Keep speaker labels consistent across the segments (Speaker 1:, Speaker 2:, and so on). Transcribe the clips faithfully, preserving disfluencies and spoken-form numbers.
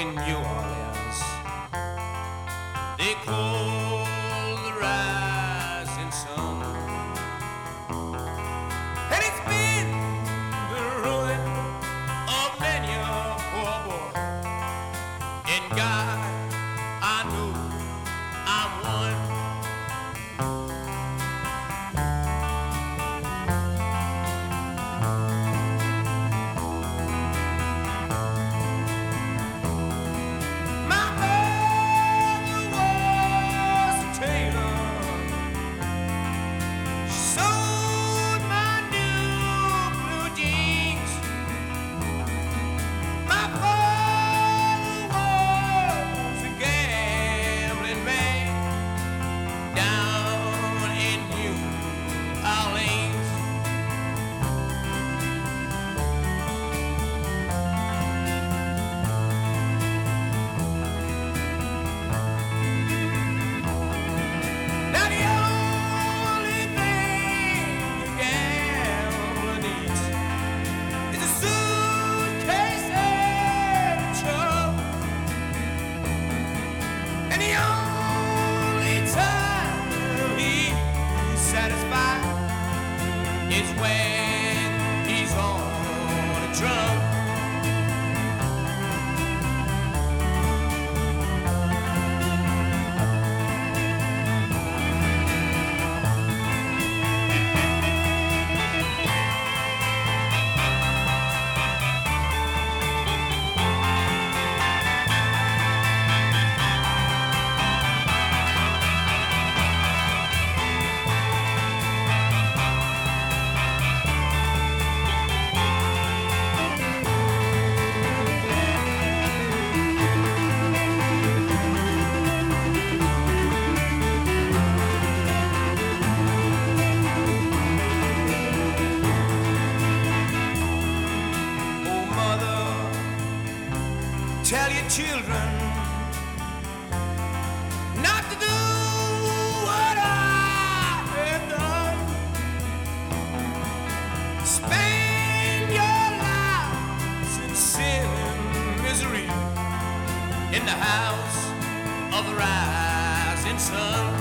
Speaker 1: in New Orleans. They call the rising sun, and it's been the ruin of many a poor boy. In God, I know I'm one. Tell your children not to do what I have done. Spend your lives in sin and misery in the house of the rising sun.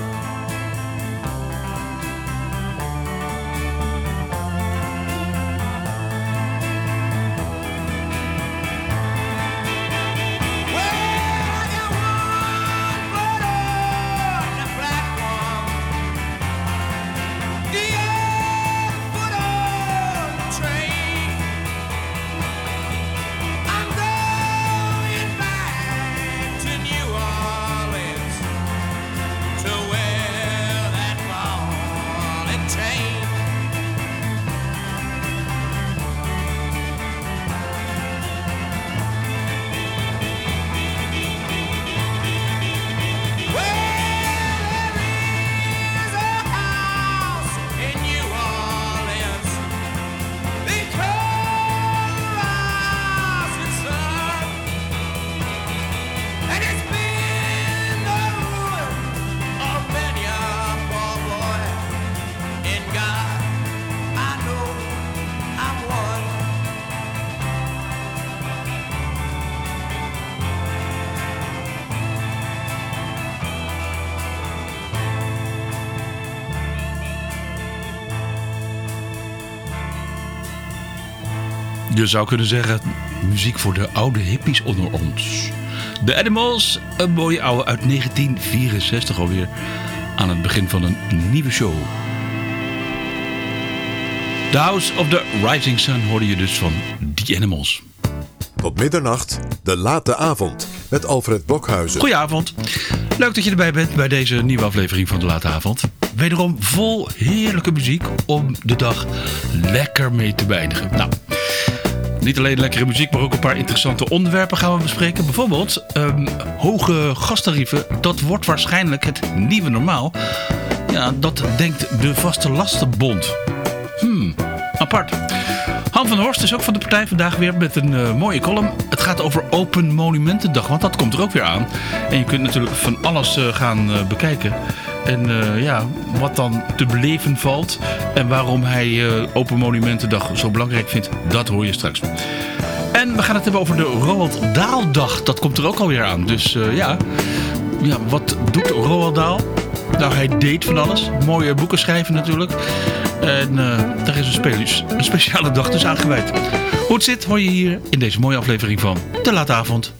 Speaker 2: Je zou kunnen zeggen, muziek voor de oude hippies onder ons. The Animals, een mooie oude uit negentien vierenzestig alweer. Aan het begin van een nieuwe show. The House of the Rising Sun hoorde je dus van The Animals.
Speaker 3: Tot middernacht, de late avond, met Alfred Blokhuizen.
Speaker 2: Goedenavond. Leuk dat je erbij bent bij deze nieuwe aflevering van de late avond. Wederom vol heerlijke muziek om de dag lekker mee te beëindigen. Nou, niet alleen lekkere muziek, maar ook een paar interessante onderwerpen gaan we bespreken. Bijvoorbeeld um, hoge gastarieven, dat wordt waarschijnlijk het nieuwe normaal. Ja, dat denkt de Vaste Lastenbond. Hmm, apart. Han van Horst is ook van de partij vandaag weer met een uh, mooie column. Het gaat over Open Monumentendag, want dat komt er ook weer aan. En je kunt natuurlijk van alles uh, gaan uh, bekijken. En uh, ja, wat dan te beleven valt en waarom hij uh, Open Monumentendag zo belangrijk vindt, dat hoor je straks. En En we gaan het hebben over de Roald Dahl-dag. Dat komt er ook alweer aan. Dus uh, ja. ja, wat doet Roald Dahl? Nou, hij deed van alles. Mooie boeken schrijven natuurlijk. En uh, daar is een, spe- een speciale dag dus aan gewijd. Hoe het zit hoor je hier in deze mooie aflevering van De Late Avond.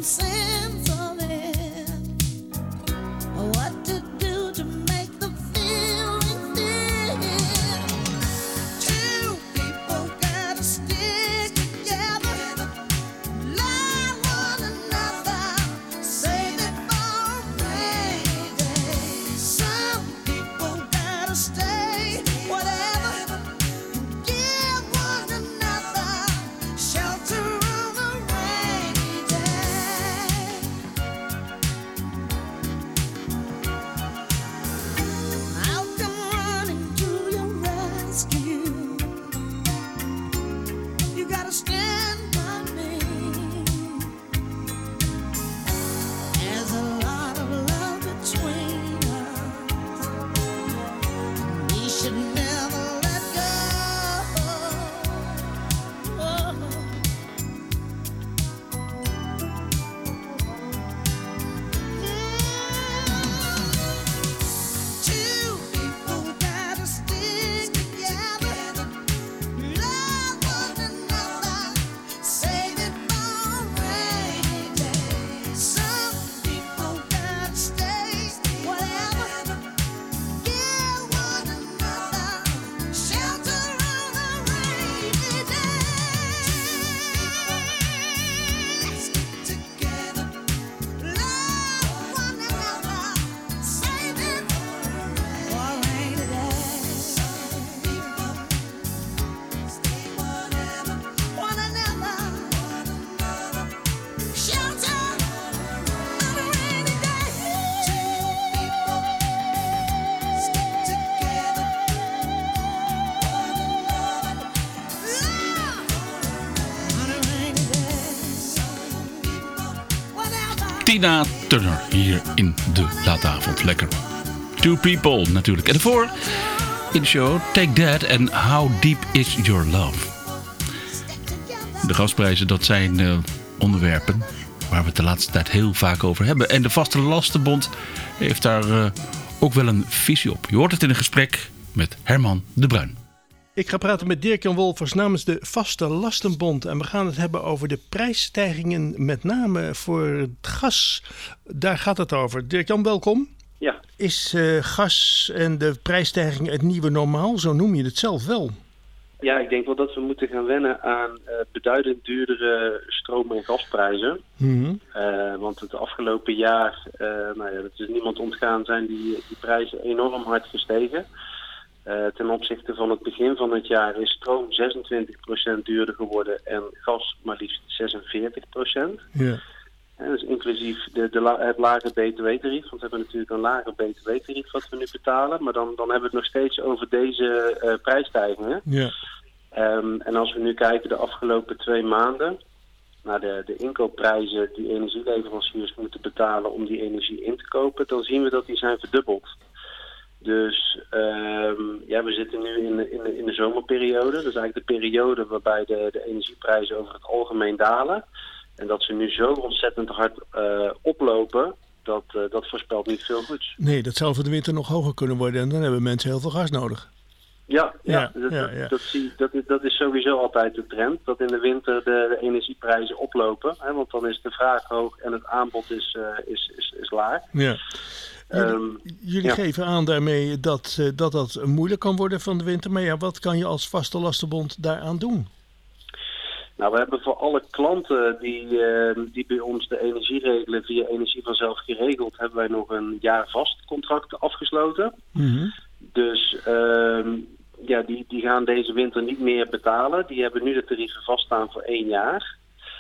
Speaker 4: sense of it. What to do to make the feeling fit. Two people gotta stick together, love one another, save it for a rainy day. Some people gotta stay, whatever, give one another shelter on a rainy day. I'll come running to your rescue. You gotta stand by me. There's a lot of love between us. We should never let go. Two people gotta stick together, love one another, save it for a rainy day. Some people gotta stay, whatever, give one another shelter on a rainy day. Stick together, love one another, save it for a rainy day. Some people stay, whatever, one another, shelter on a rainy day. Two people stick together, one another, love on a rainy day. Some people, whatever.
Speaker 2: Tina Turner hier in de late avond. Lekker. Two People natuurlijk. En daarvoor in de show Take That en How Deep Is Your Love. De gasprijzen, dat zijn uh, onderwerpen waar we het de laatste tijd heel vaak over hebben. En de Vaste Lastenbond heeft daar uh, ook wel een visie op. Je hoort het in een gesprek met Herman de Bruin.
Speaker 5: Ik ga praten met Dirk-Jan Wolfers namens de Vaste Lastenbond. En we gaan het hebben over de prijsstijgingen, met name voor het gas. Daar gaat het over. Dirk-Jan, welkom.
Speaker 6: Ja,
Speaker 5: Is uh, gas en de prijsstijging het nieuwe normaal? Zo noem je het zelf wel.
Speaker 6: ja, ik denk wel dat we moeten gaan wennen aan uh, beduidend duurdere stroom- en gasprijzen.
Speaker 5: Mhm.
Speaker 6: Uh, want het afgelopen jaar, uh, nou ja, dat is niemand ontgaan, zijn die, die prijzen enorm hard gestegen. Uh, ten opzichte van het begin van het jaar is stroom zesentwintig procent duurder geworden en gas maar liefst zesenveertig procent.
Speaker 5: Ja.
Speaker 6: Ja, dus inclusief de, de la, het lage B T W-tarief, want we hebben natuurlijk een lager B T W-tarief wat we nu betalen. Maar dan, dan hebben we het nog steeds over deze uh, prijsstijgingen.
Speaker 5: Ja.
Speaker 6: Um, en als we nu kijken de afgelopen twee maanden naar de, de inkoopprijzen die energieleveranciers moeten betalen om die energie in te kopen, dan zien we dat die zijn verdubbeld. Dus um, ja, we zitten nu in de, in, de, in de zomerperiode. Dat is eigenlijk de periode waarbij de, de energieprijzen over het algemeen dalen. En dat ze nu zo ontzettend hard uh, oplopen, dat, uh, dat voorspelt niet veel goeds.
Speaker 5: Nee, dat zou voor de winter nog hoger kunnen worden. En dan hebben mensen heel veel gas nodig.
Speaker 6: Ja, ja,
Speaker 5: Ja,
Speaker 6: dat,
Speaker 5: ja,
Speaker 6: dat,
Speaker 5: ja.
Speaker 6: dat, zie, dat, is, dat is sowieso altijd de trend. Dat in de winter de, de energieprijzen oplopen. Hè, want dan is de vraag hoog en het aanbod is, uh, is, is, is laag.
Speaker 5: Ja. Jullie,
Speaker 6: Um,
Speaker 5: jullie
Speaker 6: ja.
Speaker 5: geven aan daarmee dat, uh, dat dat moeilijk kan worden van de winter. Maar ja, wat kan je als Vaste Lastenbond daaraan doen?
Speaker 6: Nou, we hebben voor alle klanten die, uh, die bij ons de energie regelen via Energie Vanzelf Geregeld, hebben wij nog een jaar vast contract afgesloten.
Speaker 5: Mhm.
Speaker 6: Dus uh, ja, die, die gaan deze winter niet meer betalen. Die hebben nu de tarieven vaststaan voor één jaar.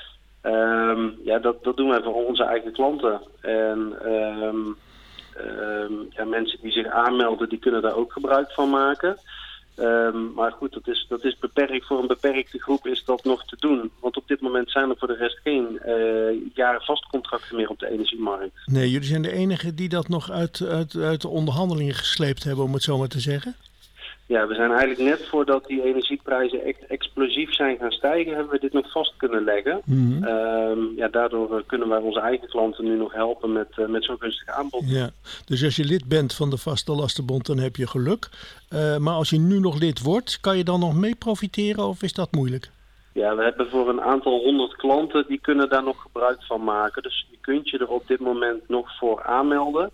Speaker 6: Um, ja, dat, dat doen wij voor onze eigen klanten. En um, um, ja, mensen die zich aanmelden, die kunnen daar ook gebruik van maken. Um, maar goed, dat is, dat is beperkt. Voor een beperkte groep is dat nog te doen. Want op dit moment zijn er voor de rest geen uh, jaren vastcontracten meer op de energiemarkt.
Speaker 5: Nee, jullie zijn de enigen die dat nog uit, uit, uit de onderhandelingen gesleept hebben, om het zo maar te zeggen.
Speaker 6: Ja, we zijn eigenlijk net voordat die energieprijzen echt explosief zijn gaan stijgen, hebben we dit nog vast kunnen leggen.
Speaker 5: Mhm.
Speaker 6: Um, ja, daardoor kunnen wij onze eigen klanten nu nog helpen met, uh, met zo'n gunstig aanbod.
Speaker 5: Ja, dus als je lid bent van de Vaste Lastenbond, dan heb je geluk. Uh, maar als je nu nog lid wordt, kan je dan nog mee profiteren of is dat moeilijk?
Speaker 6: Ja, we hebben voor een aantal honderd klanten die kunnen daar nog gebruik van maken. Dus je kunt je er op dit moment nog voor aanmelden.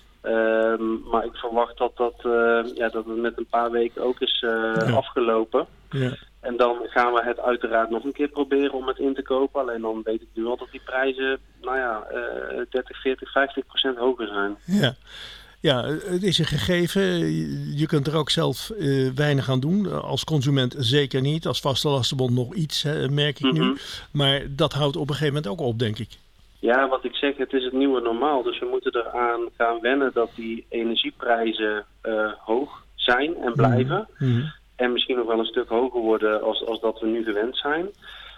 Speaker 6: Um, maar ik verwacht dat, dat, uh, ja, dat het met een paar weken ook is uh,
Speaker 5: Ja.
Speaker 6: afgelopen.
Speaker 5: Ja.
Speaker 6: En dan gaan we het uiteraard nog een keer proberen om het in te kopen. Alleen dan weet ik nu al dat die prijzen, nou ja, uh, dertig, veertig, vijftig procent hoger zijn.
Speaker 5: Ja. Ja, het is een gegeven. Je kunt er ook zelf uh, weinig aan doen. Als consument zeker niet. Als vaste lastenbond nog iets, hè, merk ik
Speaker 6: Mm-hmm.
Speaker 5: nu. Maar dat houdt op een gegeven moment ook op, denk ik.
Speaker 6: Ja, wat ik zeg, het is het nieuwe normaal. Dus we moeten eraan gaan wennen dat die energieprijzen uh, hoog zijn en blijven.
Speaker 5: Mm-hmm.
Speaker 6: En misschien nog wel een stuk hoger worden als, als dat we nu gewend zijn.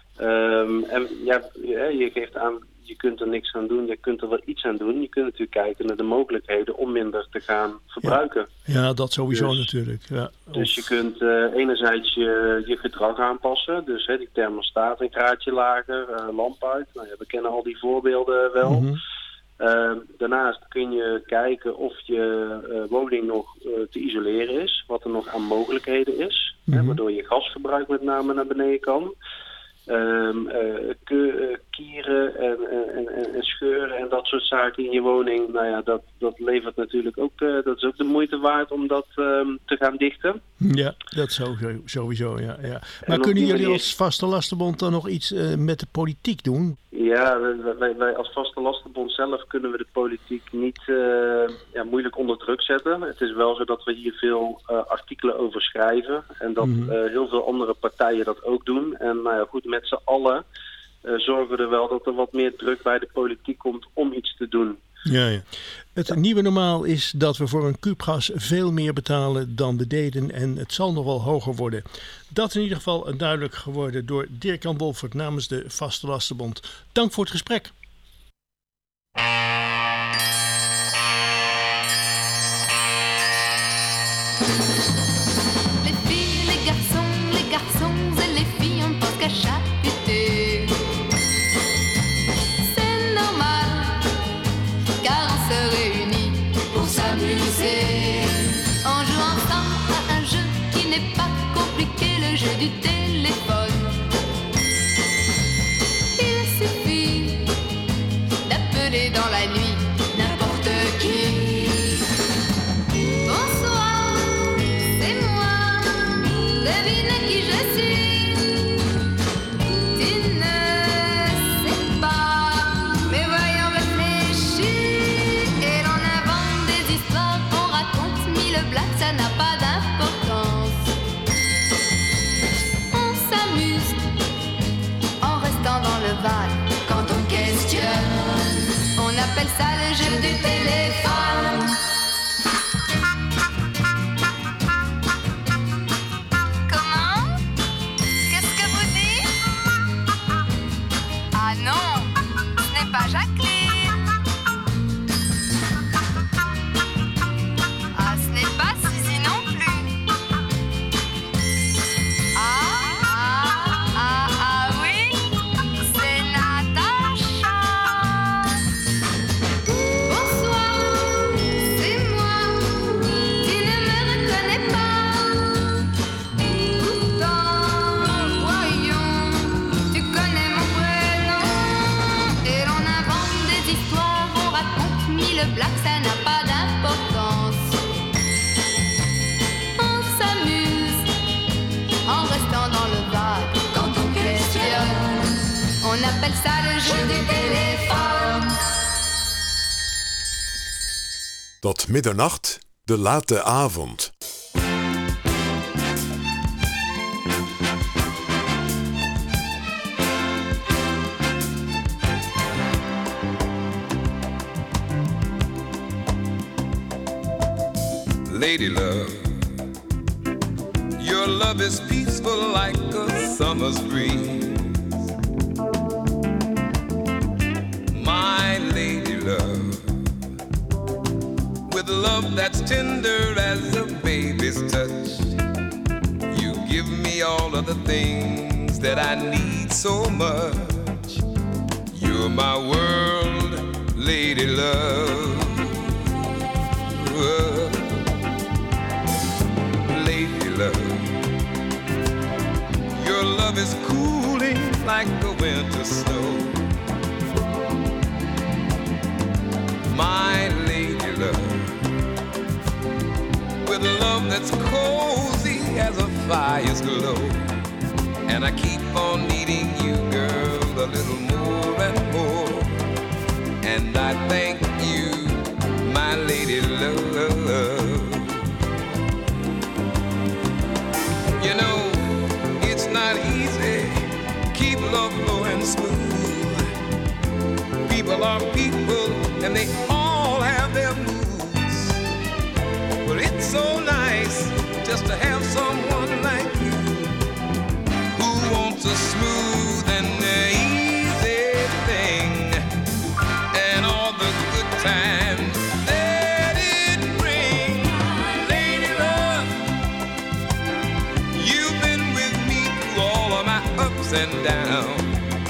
Speaker 6: Um, en ja, je geeft aan, je kunt er niks aan doen, je kunt er wel iets aan doen. Je kunt natuurlijk kijken naar de mogelijkheden om minder te gaan verbruiken.
Speaker 5: Ja, dat sowieso
Speaker 6: Dus-
Speaker 5: natuurlijk. Ja.
Speaker 6: Dus je kunt uh, enerzijds je, je gedrag aanpassen. Dus hè, die thermostaat een graadje lager, uh, lamp uit. Nou, ja, we kennen al die voorbeelden wel.
Speaker 5: Mhm.
Speaker 6: Uh, daarnaast kun je kijken of je uh, woning nog uh, te isoleren is. Wat er nog aan mogelijkheden is.
Speaker 5: Mhm.
Speaker 6: Hè, waardoor je gasverbruik met name naar beneden kan. Um, uh, ke- uh, kieren en, en, en, en scheuren en dat soort zaken in je woning. Nou ja, dat, dat levert natuurlijk ook, uh, dat is ook de moeite waard om dat um, te gaan dichten.
Speaker 5: Ja, dat sowieso, sowieso ja, ja. Maar
Speaker 6: op
Speaker 5: kunnen
Speaker 6: die
Speaker 5: jullie
Speaker 6: manier-
Speaker 5: als vaste lastenbond dan nog iets uh, met de politiek doen?
Speaker 6: Ja, wij, wij, wij als vaste lastenbond zelf kunnen we de politiek niet uh, ja, moeilijk onder druk zetten. Het is wel zo dat we hier veel uh, artikelen over schrijven en dat
Speaker 5: Mhm.
Speaker 6: uh, heel veel andere partijen dat ook doen. En nou ja, goed, met z'n allen uh, zorgen we er wel dat er wat meer druk bij de politiek komt om iets te doen.
Speaker 5: Ja, ja. Het nieuwe normaal is dat we voor een kuub gas veel meer betalen dan we deden en het zal nog wel hoger worden. Dat is in ieder geval duidelijk geworden door Dirk-Jan Wolfert namens de Vaste Lastenbond. Dank voor het gesprek.
Speaker 7: Les filles, les garçons, les garçons et les filles, on pense qu'à chahuter. C'est normal, car on se réunit pour s'amuser. On joue ensemble à un jeu qui n'est pas compliqué, le jeu du téléphone. Il suffit d'appeler dans la nuit n'importe qui. Bonsoir, c'est moi, devine qui je suis. Tu ne sais pas, mais voyons réfléchir. Et l'on invente des histoires, on raconte mille blagues, ça n'a pas d'importance. On s'amuse en restant dans le vague quand on questionne. On appelle ça le jeu du téléphone. Comment? Qu'est-ce que vous dites? Ah non, ce n'est pas Jacqueline. Ah, ce n'est pas Suzy non plus. Ah, ah, ah, ah oui, c'est Natacha. Bonsoir, c'est moi. Tu ne me reconnais pas. Pourtant, voyons, tu connais mon prénom. Et l'on invente des histoires, on raconte mille blagues, ça n'a pas d'importance. On s'amuse en restant dans le vague quand on questionne. On appelle ça le jeu du téléphone.
Speaker 3: Tot middernacht, de late avond.
Speaker 8: Lady love, your love is peaceful like a summer's breeze. My lady love, with love that's tender as a baby's touch, you give me all of the things that I need so much. You're my world, lady love. Lady love, your love is cool like a winter snow. My lady love, with love that's cozy as a fire's glow. And I keep on needing you, girl, a little more and more. And I thank you, my lady love. You know, it's not easy, keep love flowing smooth. People are people, and they all have their moods. But it's so nice just to have someone like you who wants a smooth and easy thing, and all the good times that it brings. Lady love, you've been with me through all of my ups and downs.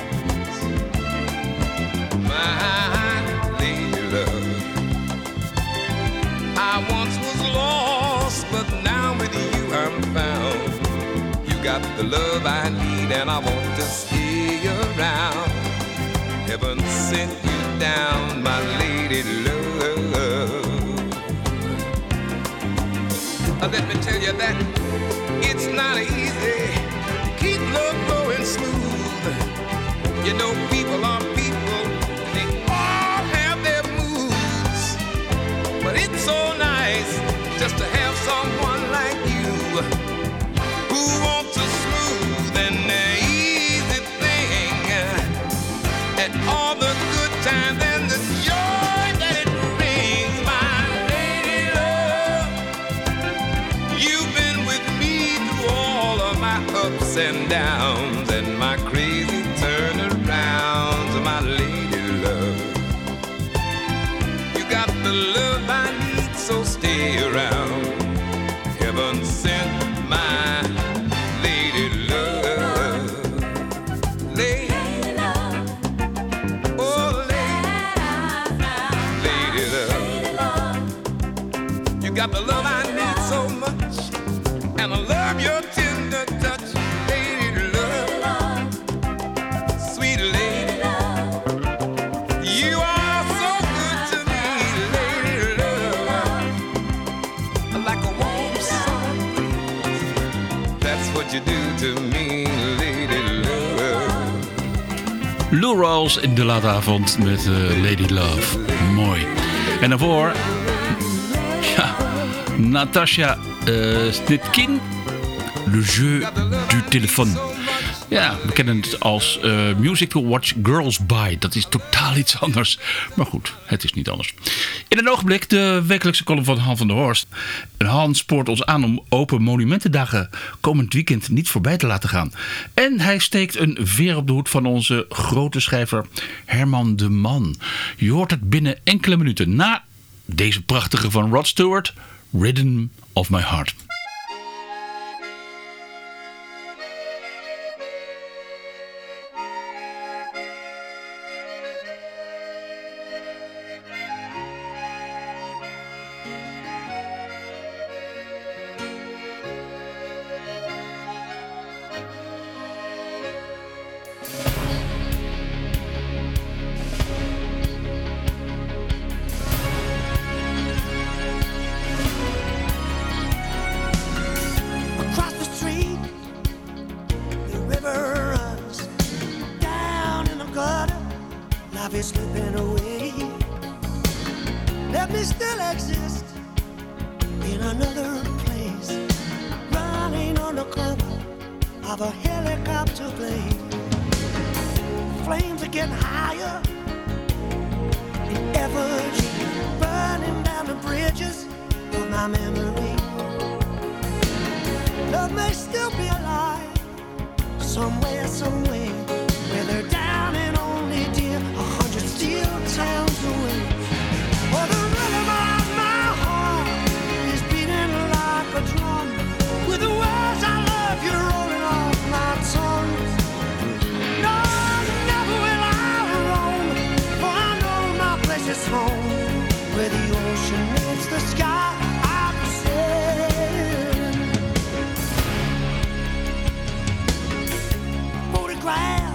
Speaker 8: My lady love, I once was lost, but now with you I'm found. You got the love I need, and I want to stay around. Heaven sent you down, my lady love. Uh, Let me tell you that it's not easy. Keep love flowing smooth. You know, people are people, they all have their moods. But it's so nice just to have someone like you who wants a smooth and easy thing, and all the good times and the joy that it brings. My lady love, you've been with me through all of my ups and downs and my crazy turnarounds. My lady love, you got the love I need, so stay around. Heaven sent my lady love. Lady love. Oh, lady. Lady love. You got the love I need so much, and I love your tender touch. Lady love. Sweet lady. You are so good to me, lady love. Like a warm sun breeze. That's what you do to me, lady love.
Speaker 2: Lou Rawls in de late avond met uh, Lady Love. Mooi. En daarvoor... Ja, Natasha uh, Snitkin. Le jeu du téléphone. Ja, we kennen het als uh, Music to Watch Girls By. Dat is totaal iets anders. Maar goed, het is niet anders. In een ogenblik de wekelijkse column van Han van der Horst. En Han spoort ons aan om Open Monumentendagen komend weekend niet voorbij te laten gaan. En hij steekt een veer op de hoed van onze grote schrijver Herman de Man. Je hoort het binnen enkele minuten na deze prachtige van Rod Stewart, Rhythm of My Heart.
Speaker 4: Across the street, the river runs down in the gutter. Life is slipping away. Let me still exist in another place, running on the cover of a helicopter plane. Flames are getting higher in effigy, burning down the bridges of my memory. Love may still be alive somewhere, somewhere, where they're down and only dear a hundred steel towns away. Oh, the rhythm of my heart is beating like a drum, with the words I love you rolling off my tongue. No, never will I roam, for I know my place is home, where the ocean meets the sky. I'll be sailing. Photograph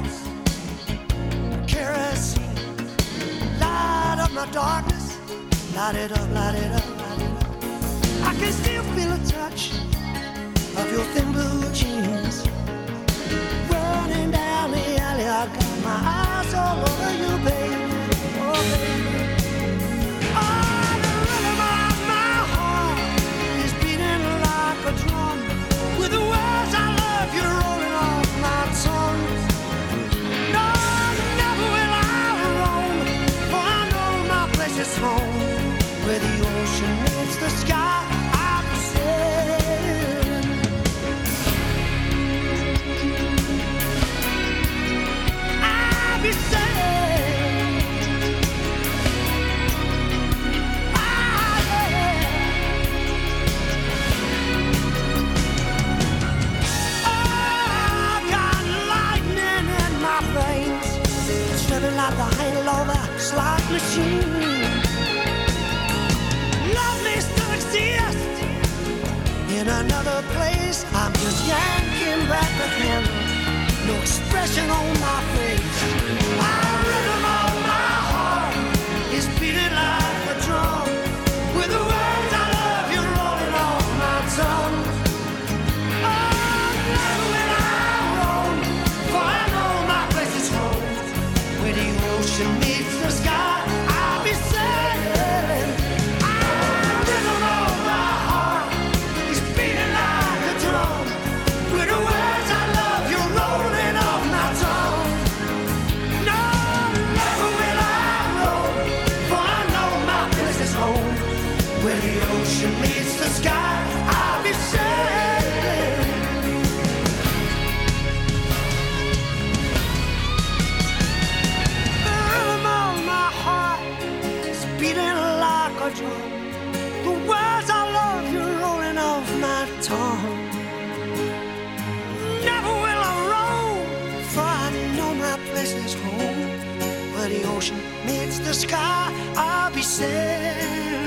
Speaker 4: my darkness, light it up, light it up, light it up. I can still feel a touch of your thin blue jeans running down the alley. I got my eyes all over you, baby. Oh, baby. Oh, the rhythm of my heart is beating like a drum. With the words I love you rolling off my tongue. No, never will I roam, for I know my place is home. Where the ocean meets the sky, I'll be sailing. I'll be sailing. Ah, yeah. Oh, I got lightning in my veins, stepping like the handle of a slot machine. In another place, I'm just yanking back the handle, no expression on my face. My rhythm of my heart is beating like a drum, with the words I love you rolling off my tongue. Oh, never will I roam, for I know my place is home. Where the ocean meets the sky, I'll be sailing. My rhythm of my heart is beating like a drum, with the words I love you rolling off my tongue. No, never will I roam, for I know my place is home. Where the ocean meets the sky, I'll be sailing. The rhythm of my heart is beating like a drum. The words I love you rolling off my tongue. Never will I roam, for I know my place is home. Where the ocean meets the sky, I'll be sailing.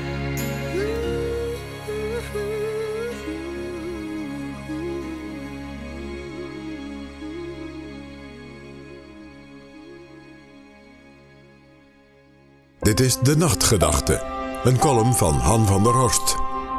Speaker 3: Dit is De Nachtgedachte, een column van Han van der Horst.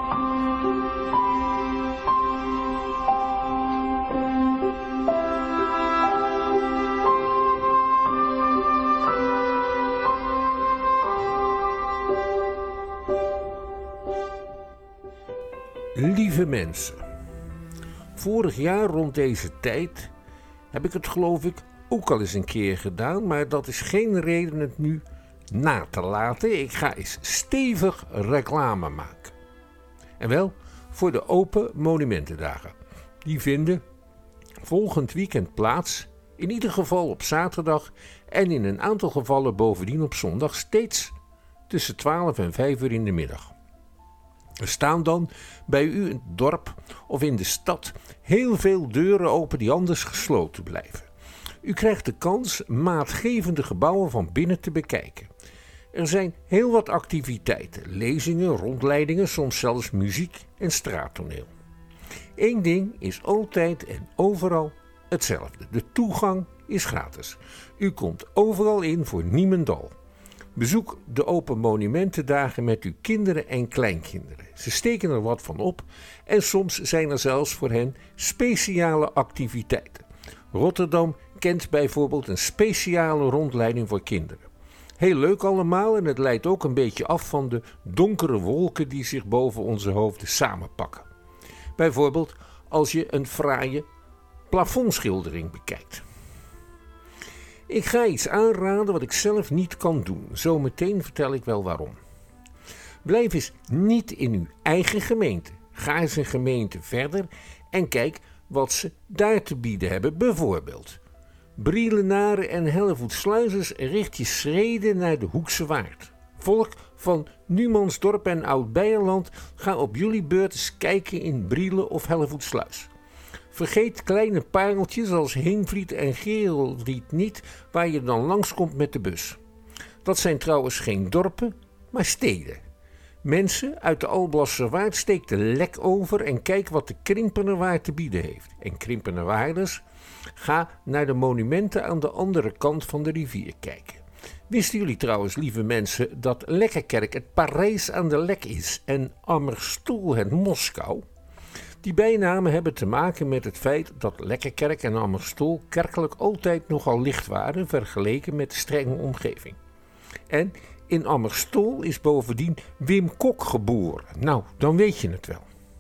Speaker 9: Lieve mensen, vorig jaar rond deze tijd heb ik het geloof ik ook al eens een keer gedaan, maar dat is geen reden het nu na te laten. Ik ga eens stevig reclame maken. En wel voor de Open Monumentendagen. Die vinden volgend weekend plaats, in ieder geval op zaterdag en in een aantal gevallen bovendien op zondag, steeds tussen twaalf en vijf uur in de middag. Er staan dan bij u in het dorp of in de stad heel veel deuren open die anders gesloten blijven. U krijgt de kans maatgevende gebouwen van binnen te bekijken. Er zijn heel wat activiteiten, lezingen, rondleidingen, soms zelfs muziek en straattoneel. Eén ding is altijd en overal hetzelfde. De toegang is gratis. U komt overal in voor niemendal. Bezoek de Open Monumentendagen met uw kinderen en kleinkinderen. Ze steken er wat van op en soms zijn er zelfs voor hen speciale activiteiten. Rotterdam kent bijvoorbeeld een speciale rondleiding voor kinderen. Heel leuk allemaal en het leidt ook een beetje af van de donkere wolken die zich boven onze hoofden samenpakken. Bijvoorbeeld als je een fraaie plafondschildering bekijkt. Ik ga iets aanraden wat ik zelf niet kan doen. Zometeen vertel ik wel waarom. Blijf eens niet in uw eigen gemeente. Ga eens een gemeente verder en kijk wat ze daar te bieden hebben. Bijvoorbeeld Brielenaren en Hellevoetsluizers, richt je schreden naar de Hoekse Waard. Volk van Numansdorp en Oud-Beierland, ga op jullie beurt eens kijken in Brielen of Hellevoetsluis. Vergeet kleine pareltjes als Heenvliet en Gerelried niet, waar je dan langskomt met de bus. Dat zijn trouwens geen dorpen, maar steden. Mensen uit de Alblasserwaard steek de Lek over en kijk wat de Krimpenerwaard te bieden heeft. En Krimpenerwaarders, ga naar de monumenten aan de andere kant van de rivier kijken. Wisten jullie trouwens, lieve mensen, dat Lekkerkerk het Parijs aan de Lek is en Ammerstoel het Moskou? Die bijnamen hebben te maken met het feit dat Lekkerkerk en Ammerstoel kerkelijk altijd nogal licht waren vergeleken met de strenge omgeving. En in Ammerstoel is bovendien Wim Kok geboren. Nou, dan weet je het wel.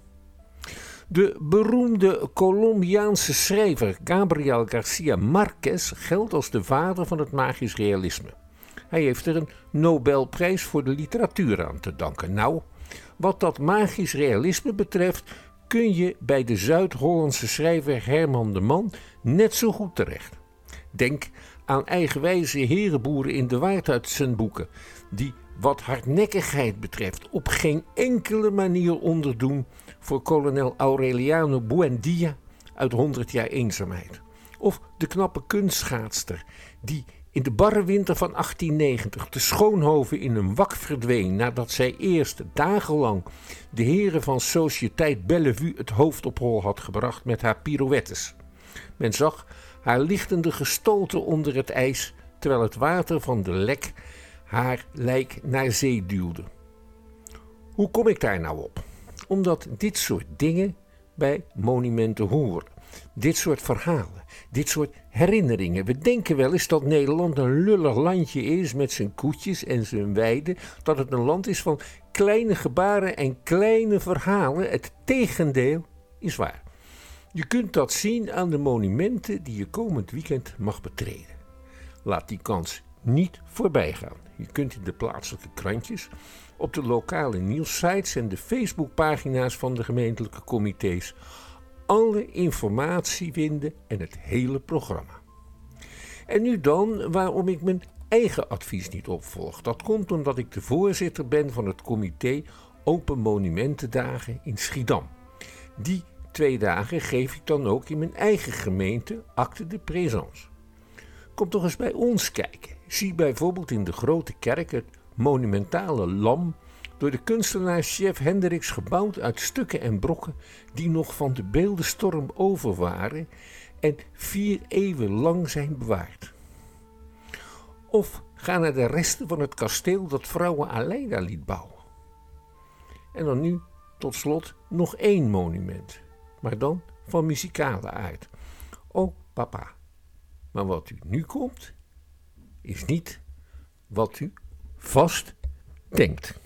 Speaker 9: De beroemde Colombiaanse schrijver Gabriel Garcia Marquez geldt als de vader van het magisch realisme. Hij heeft er een Nobelprijs voor de literatuur aan te danken. Nou, wat dat magisch realisme betreft kun je bij de Zuid-Hollandse schrijver Herman de Man net zo goed terecht. Denk aan eigenwijze herenboeren in de Waard uit zijn boeken, die wat hardnekkigheid betreft op geen enkele manier onderdoen voor kolonel Aureliano Buendia uit honderd jaar eenzaamheid. Of de knappe kunstschaatster die in de barre winter van achttien negentig te Schoonhoven in een wak verdween nadat zij eerst dagenlang de heren van Sociëteit Bellevue het hoofd op hol had gebracht met haar pirouettes. Men zag haar lichtende gestalte onder het ijs terwijl het water van de Lek haar lijk naar zee duwde. Hoe kom ik daar nou op? Omdat dit soort dingen bij monumenten horen. Dit soort verhalen, dit soort herinneringen. We denken wel eens dat Nederland een lullig landje is met zijn koetjes en zijn weiden. Dat het een land is van kleine gebaren en kleine verhalen. Het tegendeel is waar. Je kunt dat zien aan de monumenten die je komend weekend mag betreden. Laat die kans niet voorbij gaan. Je kunt in de plaatselijke krantjes, op de lokale nieuwssites en de Facebookpagina's van de gemeentelijke comité's alle informatie vinden en het hele programma. En nu dan waarom ik mijn eigen advies niet opvolg. Dat komt omdat ik de voorzitter ben van het comité Open Monumentendagen in Schiedam. Die twee dagen geef ik dan ook in mijn eigen gemeente acte de présence. Kom toch eens bij ons kijken. Zie bijvoorbeeld in de Grote Kerk het monumentale lam, door de kunstenaar Chef Hendricks gebouwd uit stukken en brokken die nog van de beeldenstorm over waren en vier eeuwen lang zijn bewaard. Of ga naar de resten van het kasteel dat vrouwen Aleida liet bouwen. En dan nu tot slot nog één monument, maar dan van muzikale aard. Oh papa, maar wat u nu komt, is niet wat u vast denkt.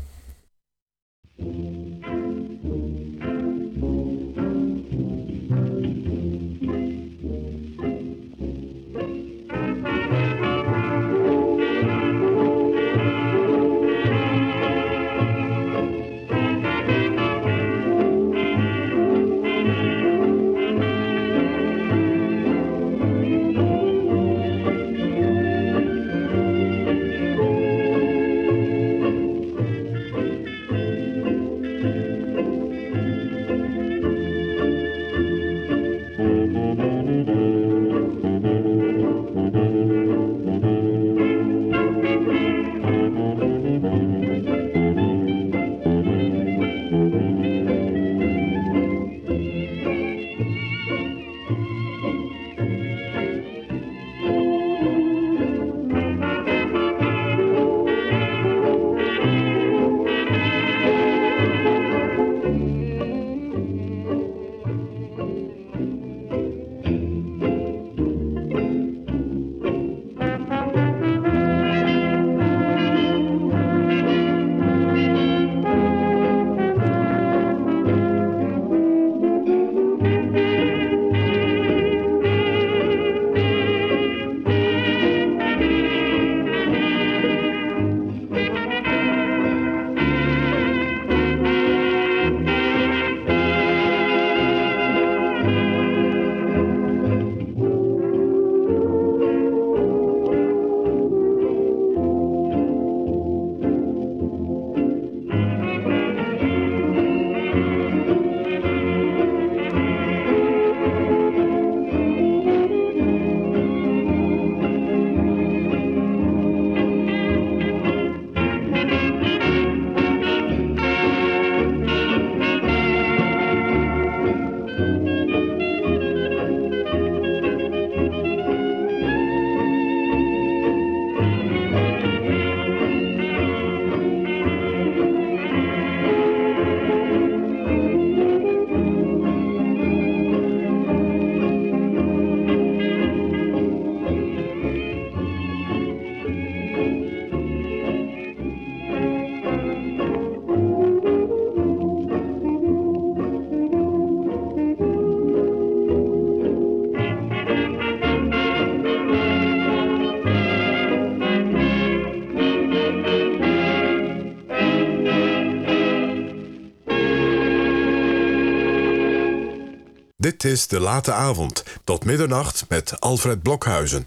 Speaker 3: Dit is De Late Avond, tot middernacht met Alfred Blokhuizen.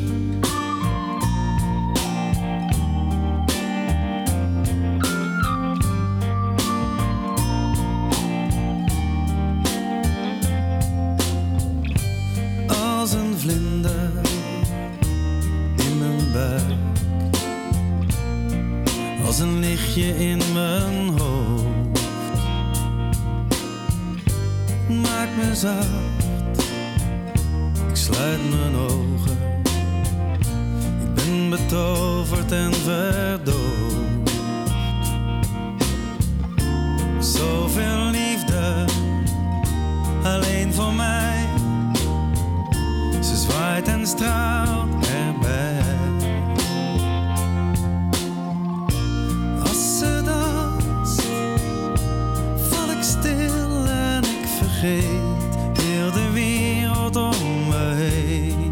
Speaker 10: Als een vlinder in mijn buik, als een lichtje in mijn hoofd, maak me zacht, ik sluit mijn ogen, ik ben betoverd en verdoofd. Zoveel liefde, alleen voor mij, ze zwaait en straalt erbij. Als ze danst, val ik stil en ik vergeet heel de wereld om me heen.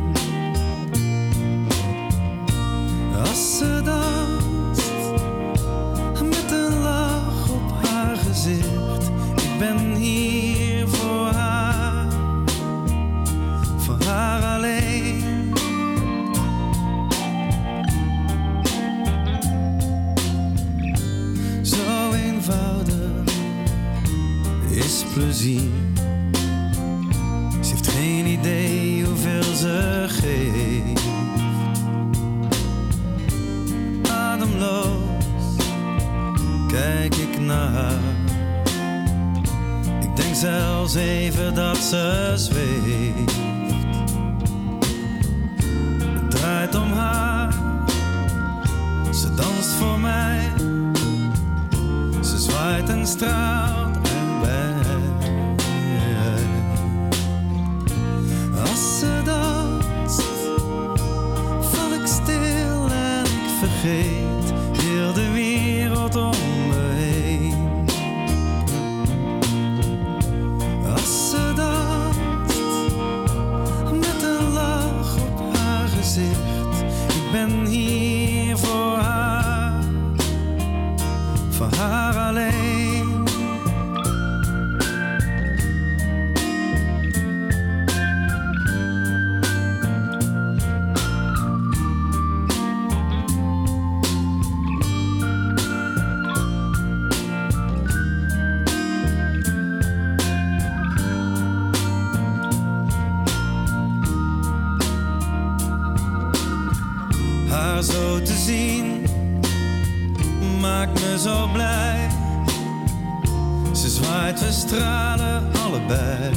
Speaker 10: Als ze danst, met een lach op haar gezicht, ik ben hier voor haar, voor haar alleen. Zo eenvoudig is plezier. Ze heeft geen idee hoeveel ze geeft. Ademloos kijk ik naar haar. Ik denk zelfs even dat ze zweeft. Het draait om haar, ze danst voor mij, ze zwaait en straalt erbij. Als ze danst, val ik stil en ik vergeet heel de wereld om me heen. Als ze danst, met een lach op haar gezicht, ik ben hier voor haar, voor haar alleen. Haar zo te zien maakt me zo blij. Ze zwaait, we stralen allebei.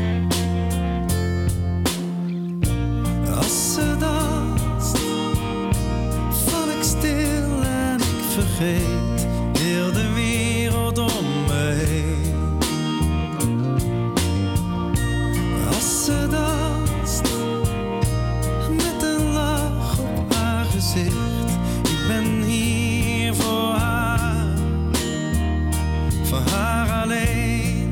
Speaker 10: Als ze danst, val ik stil en ik vergeet heel de wereld om me heen. Als ze danst, met een lach op haar gezicht, ik ben hier voor haar, voor haar alleen.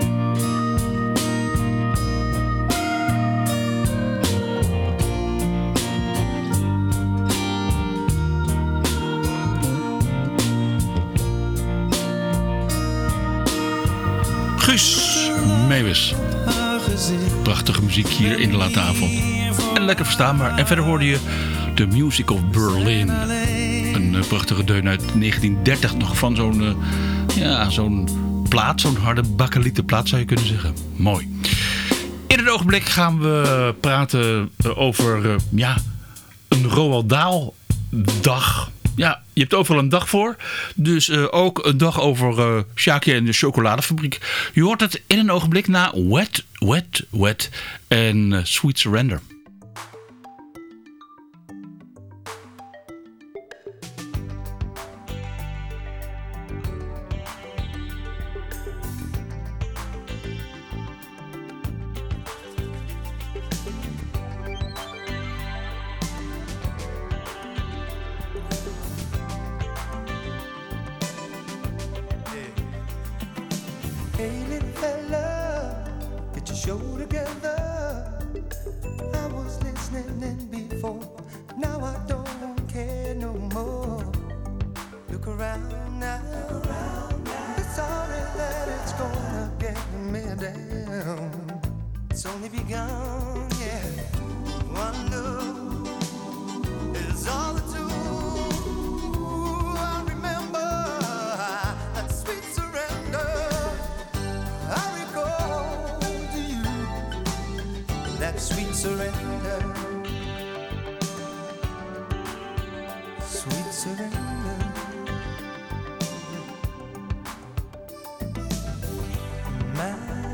Speaker 2: Guus Meeuwis. Prachtige muziek hier in De Late Avond. En lekker verstaanbaar. En verder hoorde je The Music of Berlin. Een uh, prachtige deun uit negentien dertig. Nog van zo'n uh, ja, zo'n plaat. Zo'n harde bakkelieten plaat zou je kunnen zeggen. Mooi. In het ogenblik gaan we praten uh, over uh, ja, een Roald Dahl dag. Ja, je hebt overal een dag voor. Dus uh, ook een dag over uh, Sjaakje en de chocoladefabriek. Je hoort het in een ogenblik na Wet, Wet, Wet en uh, Sweet Surrender.
Speaker 4: Hey little fella, get your show together. I was listening in before, now I don't care no more. Look around now, Look around now. It's sorry that it's gonna get me down.
Speaker 10: It's only begun, yeah. One look is all it took. I remember that sweet surrender. I recall to you that sweet surrender. Sweet surrender. My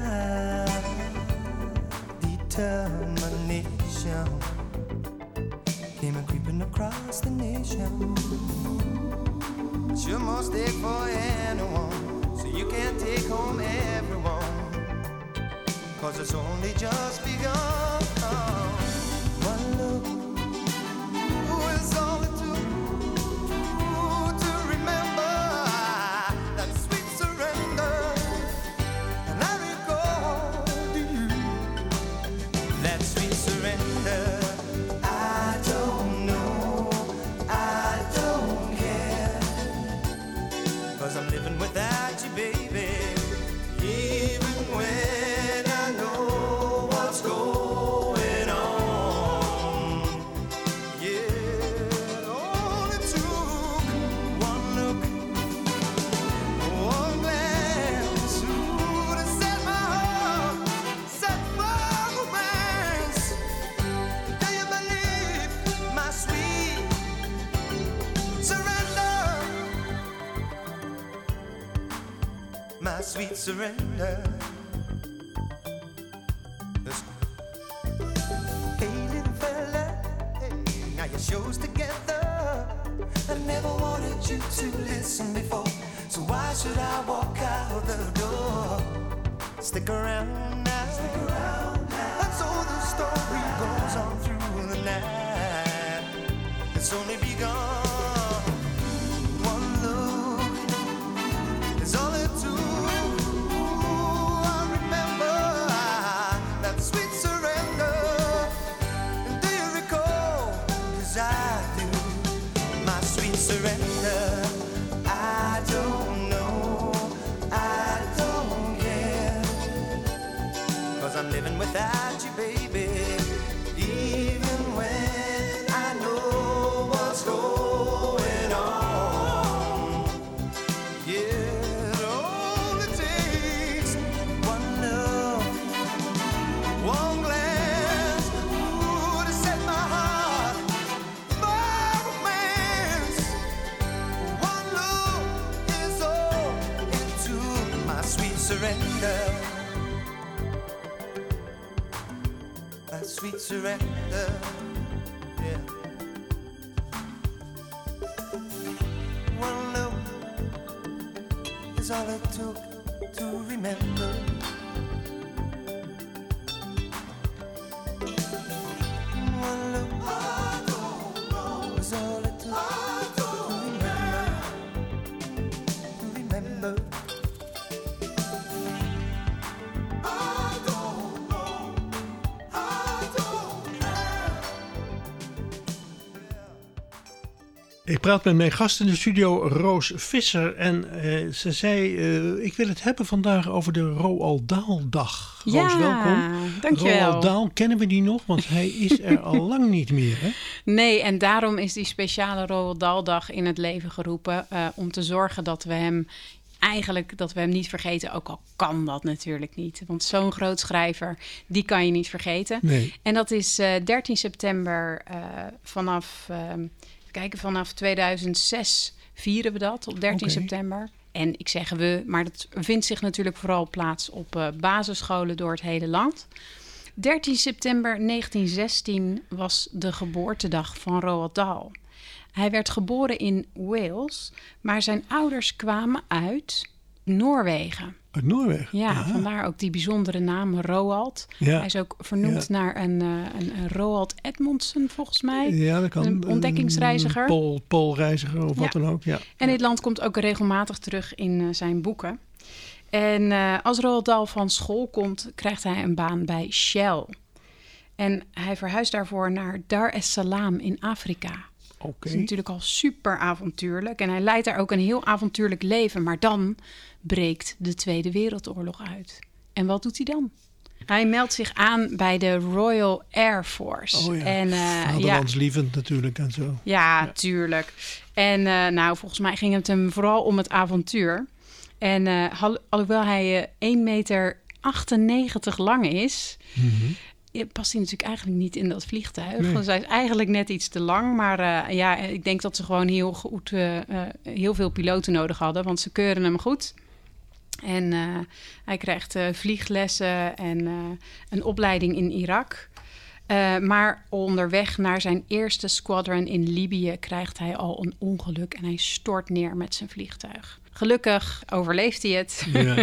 Speaker 10: determination came a creeping across the nation. It's your mistake for anyone, so you can't take home everyone, 'cause it's only just begun. One look is all it took to remember that sweet surrender. And I recall to you that sweet surrender. I don't know, I don't care, 'cause I'm living without you, baby. Even when I know what's going on. Yeah, it only took one look, one glance, ooh, to set my heart, set my romance. Do you believe my sweet surrender? My sweet surrender. Listen. Hey, little fella, hey, now your show's together. I never wanted you to listen before, so why should I walk out the door? Stick around now, stick around now. And so the story goes on through the night. It's only begun. One look is all it took. I remember that sweet surrender. And do you recall? 'Cause I do. My sweet surrender. I don't know, I don't care, 'cause I'm living without you, baby. Even when I know what's going on. Yeah, it only takes one look, one glance, ooh, to set my heart for romance. One look is all it took. My sweet surrender. My sweet surrender. Yeah. One look is all it took to remember. One look is all it took to remember. To remember.
Speaker 5: Ik praat met mijn gast in de studio, Roos Visser. En uh, ze zei, uh, ik wil het hebben vandaag over de Roald Dahl-dag. Roos,
Speaker 11: ja,
Speaker 5: welkom.
Speaker 11: Dankjewel.
Speaker 5: Roald Dahl, kennen we die nog? Want hij is er al lang niet meer, hè?
Speaker 11: Nee, en daarom is die speciale Roald Dahl-dag in het leven geroepen. Uh, om te zorgen dat we hem eigenlijk dat we hem niet vergeten. Ook al kan dat natuurlijk niet. Want zo'n groot schrijver, die kan je niet vergeten.
Speaker 5: Nee.
Speaker 11: En dat is uh, dertien september uh, vanaf... Uh, Kijken, vanaf tweeduizend zes vieren we dat op dertien
Speaker 5: Okay.
Speaker 11: september. En ik zeg we, maar dat vindt zich natuurlijk vooral plaats op uh, basisscholen door het hele land. dertien september negentien zestien was de geboortedag van Roald Dahl. Hij werd geboren in Wales, maar zijn ouders kwamen uit Noorwegen.
Speaker 5: Uit Noorwegen?
Speaker 11: Ja,
Speaker 5: Aha.
Speaker 11: vandaar ook die bijzondere naam Roald.
Speaker 5: Ja.
Speaker 11: Hij is ook vernoemd
Speaker 5: Ja.
Speaker 11: naar een, uh, een, een Roald Edmondson, volgens mij.
Speaker 5: Ja, dat kan.
Speaker 11: Een ontdekkingsreiziger.
Speaker 5: Een Pool, Poolreiziger of
Speaker 11: Ja.
Speaker 5: wat dan ook, ja.
Speaker 11: En dit land komt ook regelmatig terug in uh, zijn boeken. En uh, als Roald Dahl van school komt, krijgt hij een baan bij Shell. En hij verhuist daarvoor naar Dar es Salaam in Afrika.
Speaker 5: Oké.
Speaker 11: Dat is natuurlijk al super avontuurlijk. En hij leidt daar ook een heel avontuurlijk leven. Maar dan breekt de Tweede Wereldoorlog uit. En wat doet hij dan? Hij meldt zich aan bij de Royal Air Force.
Speaker 5: Oh ja,
Speaker 11: en, uh,
Speaker 5: vaderlandslievend ja. natuurlijk en zo.
Speaker 11: Ja, ja. tuurlijk. En uh, nou, volgens mij ging het hem vooral om het avontuur. En uh, al- alhoewel hij uh, één meter achtennegentig lang is... Mm-hmm. past hij natuurlijk eigenlijk niet in dat vliegtuig. Nee. Dus hij is eigenlijk net iets te lang. Maar uh, ja, ik denk dat ze gewoon heel goed, uh, uh, heel veel piloten nodig hadden. Want ze keuren hem goed. En uh, hij krijgt uh, vlieglessen en uh, een opleiding in Irak. Uh, maar onderweg naar zijn eerste squadron in Libië krijgt hij al een ongeluk. En hij stort neer met zijn vliegtuig. Gelukkig overleeft hij het. Ja.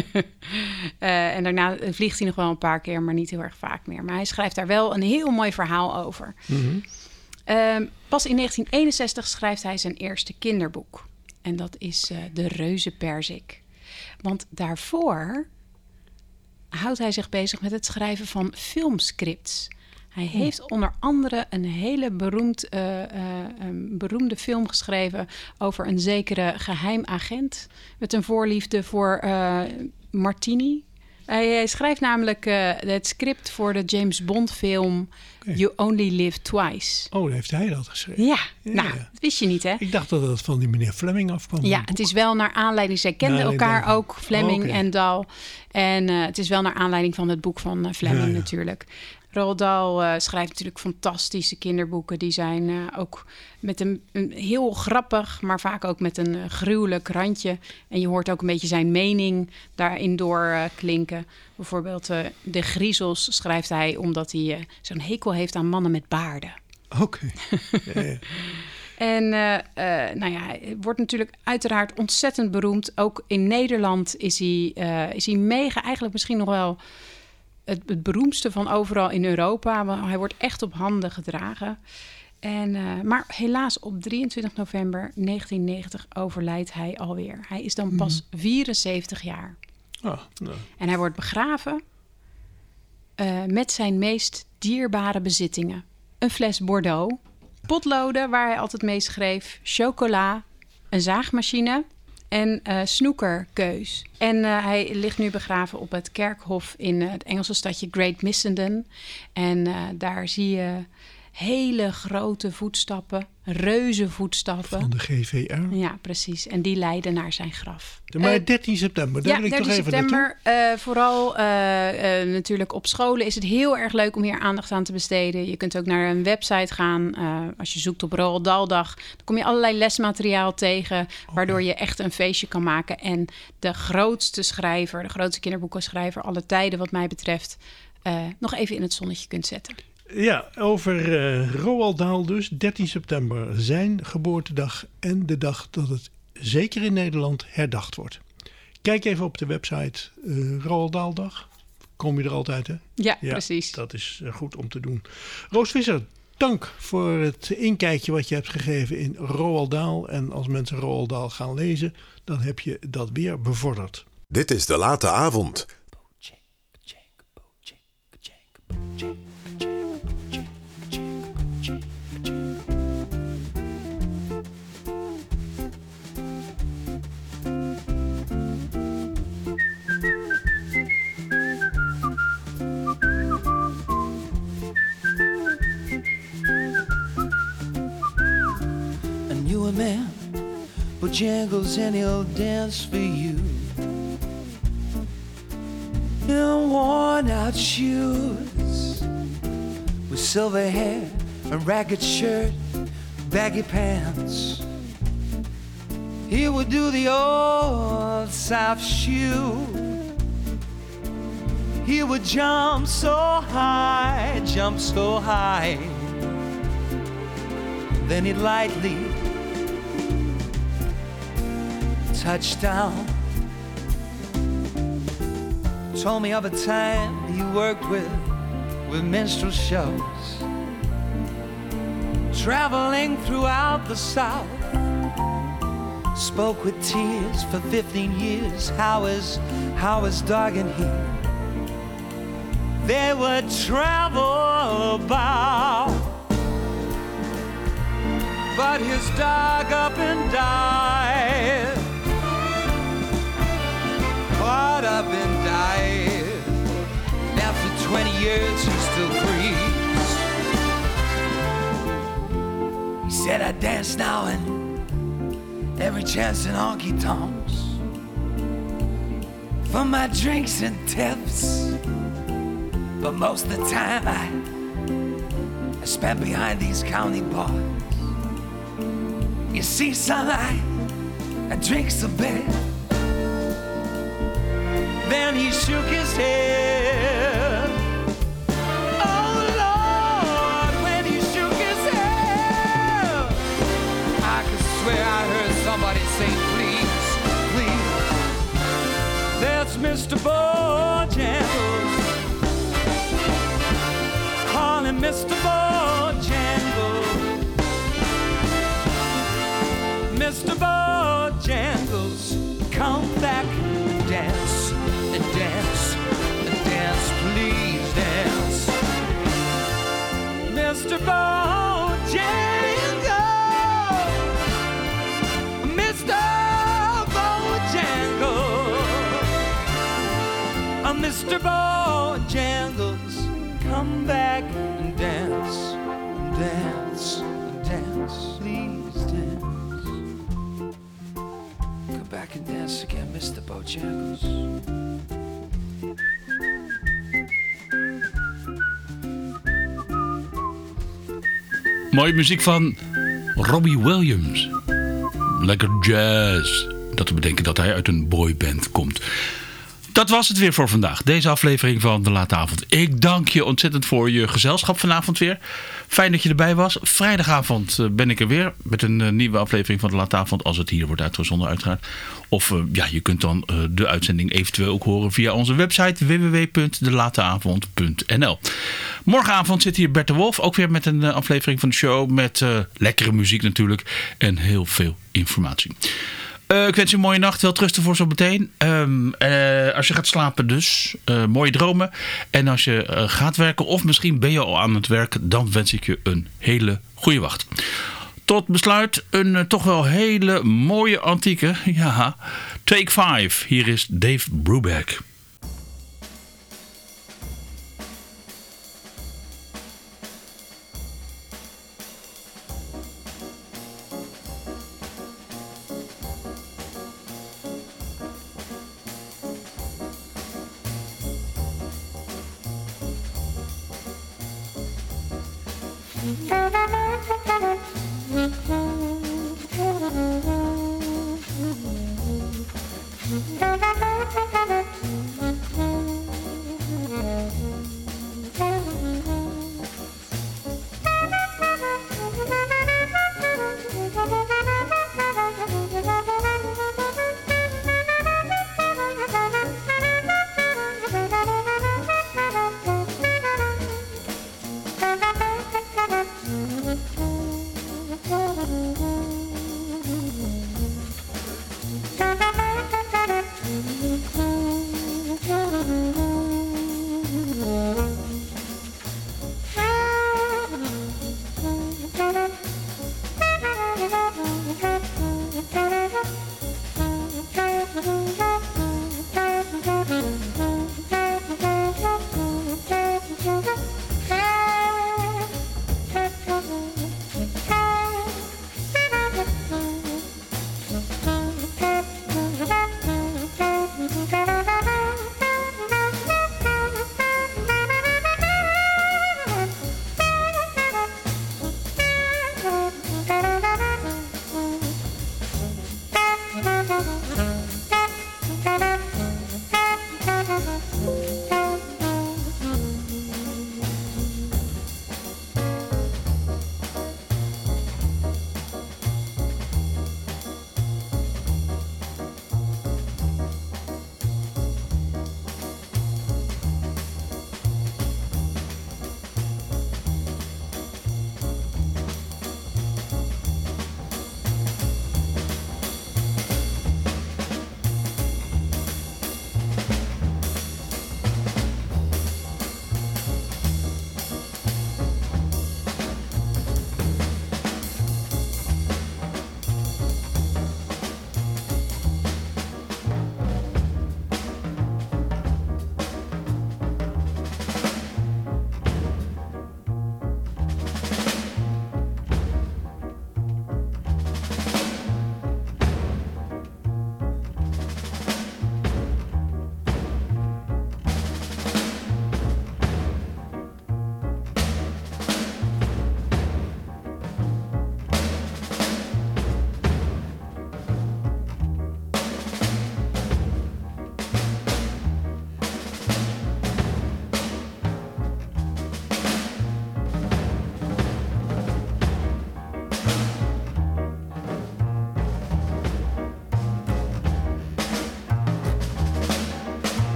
Speaker 11: uh, en daarna vliegt hij nog wel een paar keer, maar niet heel erg vaak meer. Maar hij schrijft daar wel een heel mooi verhaal over. Mm-hmm. Uh, pas in negentien eenenzestig schrijft hij zijn eerste kinderboek. En dat is uh, De Reuzenperzik. Want daarvoor houdt hij zich bezig met het schrijven van filmscripts. Hij heeft onder andere een hele beroemd, uh, uh, um, beroemde film geschreven over een zekere geheim agent met een voorliefde voor uh, Martini. Hij, hij schrijft namelijk uh, het script voor de James Bond film okay. You Only Live Twice.
Speaker 5: Oh, heeft hij dat geschreven?
Speaker 11: Ja, ja nou, ja. dat wist je niet, hè?
Speaker 5: Ik dacht dat het van die meneer Fleming afkwam.
Speaker 11: Ja, het is wel naar aanleiding. Zij kenden nou, elkaar dan... ook, Fleming oh, okay. en Dahl. En uh, het is wel naar aanleiding van het boek van uh, Fleming ja, ja. natuurlijk. Roald Dahl uh, schrijft natuurlijk fantastische kinderboeken. Die zijn uh, ook met een, een heel grappig, maar vaak ook met een uh, gruwelijk randje. En je hoort ook een beetje zijn mening daarin door uh, klinken. Bijvoorbeeld uh, De Griezels schrijft hij omdat hij uh, zo'n hekel heeft aan mannen met baarden.
Speaker 5: Oké. Okay. Ja, ja.
Speaker 11: En uh, uh, nou ja, hij wordt natuurlijk uiteraard ontzettend beroemd. Ook in Nederland is hij, uh, is hij mega, eigenlijk misschien nog wel... Het, het beroemdste van overal in Europa. Hij wordt echt op handen gedragen. En, uh, maar helaas op drieëntwintig november negentien negentig overlijdt hij alweer. Hij is dan pas mm. vierenzeventig jaar.
Speaker 5: Oh, nee.
Speaker 11: En hij wordt begraven uh, met zijn meest dierbare bezittingen. Een fles Bordeaux, potloden waar hij altijd mee schreef, chocola, een zaagmachine... en uh, snoekerkeus. En uh, hij ligt nu begraven op het kerkhof in uh, het Engelse stadje Great Missenden. En uh, daar zie je hele grote voetstappen, reuze voetstappen.
Speaker 5: Van de G V R?
Speaker 11: Ja, precies. En die leiden naar zijn graf.
Speaker 5: Maar uh, dertien september, daar
Speaker 11: ja,
Speaker 5: wil ik toch even
Speaker 11: september, uh, vooral uh, uh, natuurlijk op scholen is het heel erg leuk om hier aandacht aan te besteden. Je kunt ook naar een website gaan. Uh, als je zoekt op Roald Dahl-dag, dan kom je allerlei lesmateriaal tegen, okay. waardoor je echt een feestje kan maken. En de grootste schrijver, de grootste kinderboekenschrijver aller tijden wat mij betreft, uh, nog even in het zonnetje kunt zetten.
Speaker 5: Ja, over uh, Roald Dahl dus, dertien september, zijn geboortedag en de dag dat het zeker in Nederland herdacht wordt. Kijk even op de website uh, Roald Dahl-dag. Kom je er altijd, hè?
Speaker 11: Ja, ja, precies.
Speaker 5: Dat is uh, goed om te doen. Roos Visser, dank voor het inkijkje wat je hebt gegeven in Roald Dahl. En als mensen Roald Dahl gaan lezen, dan heb je dat weer bevorderd.
Speaker 3: Dit is De Late Avond.
Speaker 10: Man, Bojangles and he'll dance for you in worn out shoes, with silver hair, a ragged shirt, baggy pants. He would do the old South shoe. He would jump so high, jump so high, then he'd lightly touchdown. Told me of a time he worked with with minstrel shows, traveling throughout the South. Spoke with tears for fifteen years. How is how is dog and he? They would travel about, but his dog up and died. Caught up and died after
Speaker 12: Said I dance now and every chance in honky tonks for my drinks and tips. But most of the time I, I spent behind these county bars. You see, son, I, I drinks a bit. Then he shook his head. Oh Lord, when he shook his head, I could swear I heard somebody say, please, please. That's Mister Bojangles. Call him Mister Bojangles. Mister Bojangles, come back and dance, and dance, and dance, please dance. Mister Bojangles, Mister Bojangles, uh, Mister Bojangles, come back and dance, and dance, and dance, please dance. Come back and dance again, Mister Bojangles.
Speaker 2: Mooie muziek van Robbie Williams. Lekker jazz. Dat te bedenken dat hij uit een boyband komt. Dat was het weer voor vandaag. Deze aflevering van De Late Avond. Ik dank je ontzettend voor je gezelschap vanavond weer. Fijn dat je erbij was. Vrijdagavond ben ik er weer met een nieuwe aflevering van De Late Avond. Als het hier wordt uitgezonden uiteraard. Of uh, ja, je kunt dan uh, de uitzending eventueel ook horen via onze website w w w punt de late avond punt n l. Morgenavond zit hier Bert de Wolf. Ook weer met een uh, aflevering van de show. Met uh, lekkere muziek natuurlijk. En heel veel informatie. Uh, ik wens je een mooie nacht. Wel trusten voor zo meteen. Um, uh, als je gaat slapen dus. Uh, mooie dromen. En als je uh, gaat werken of misschien ben je al aan het werk. Dan wens ik je een hele goede wacht. Tot besluit een uh, toch wel hele mooie antieke. Ja, Take Five. Hier is Dave Brubeck.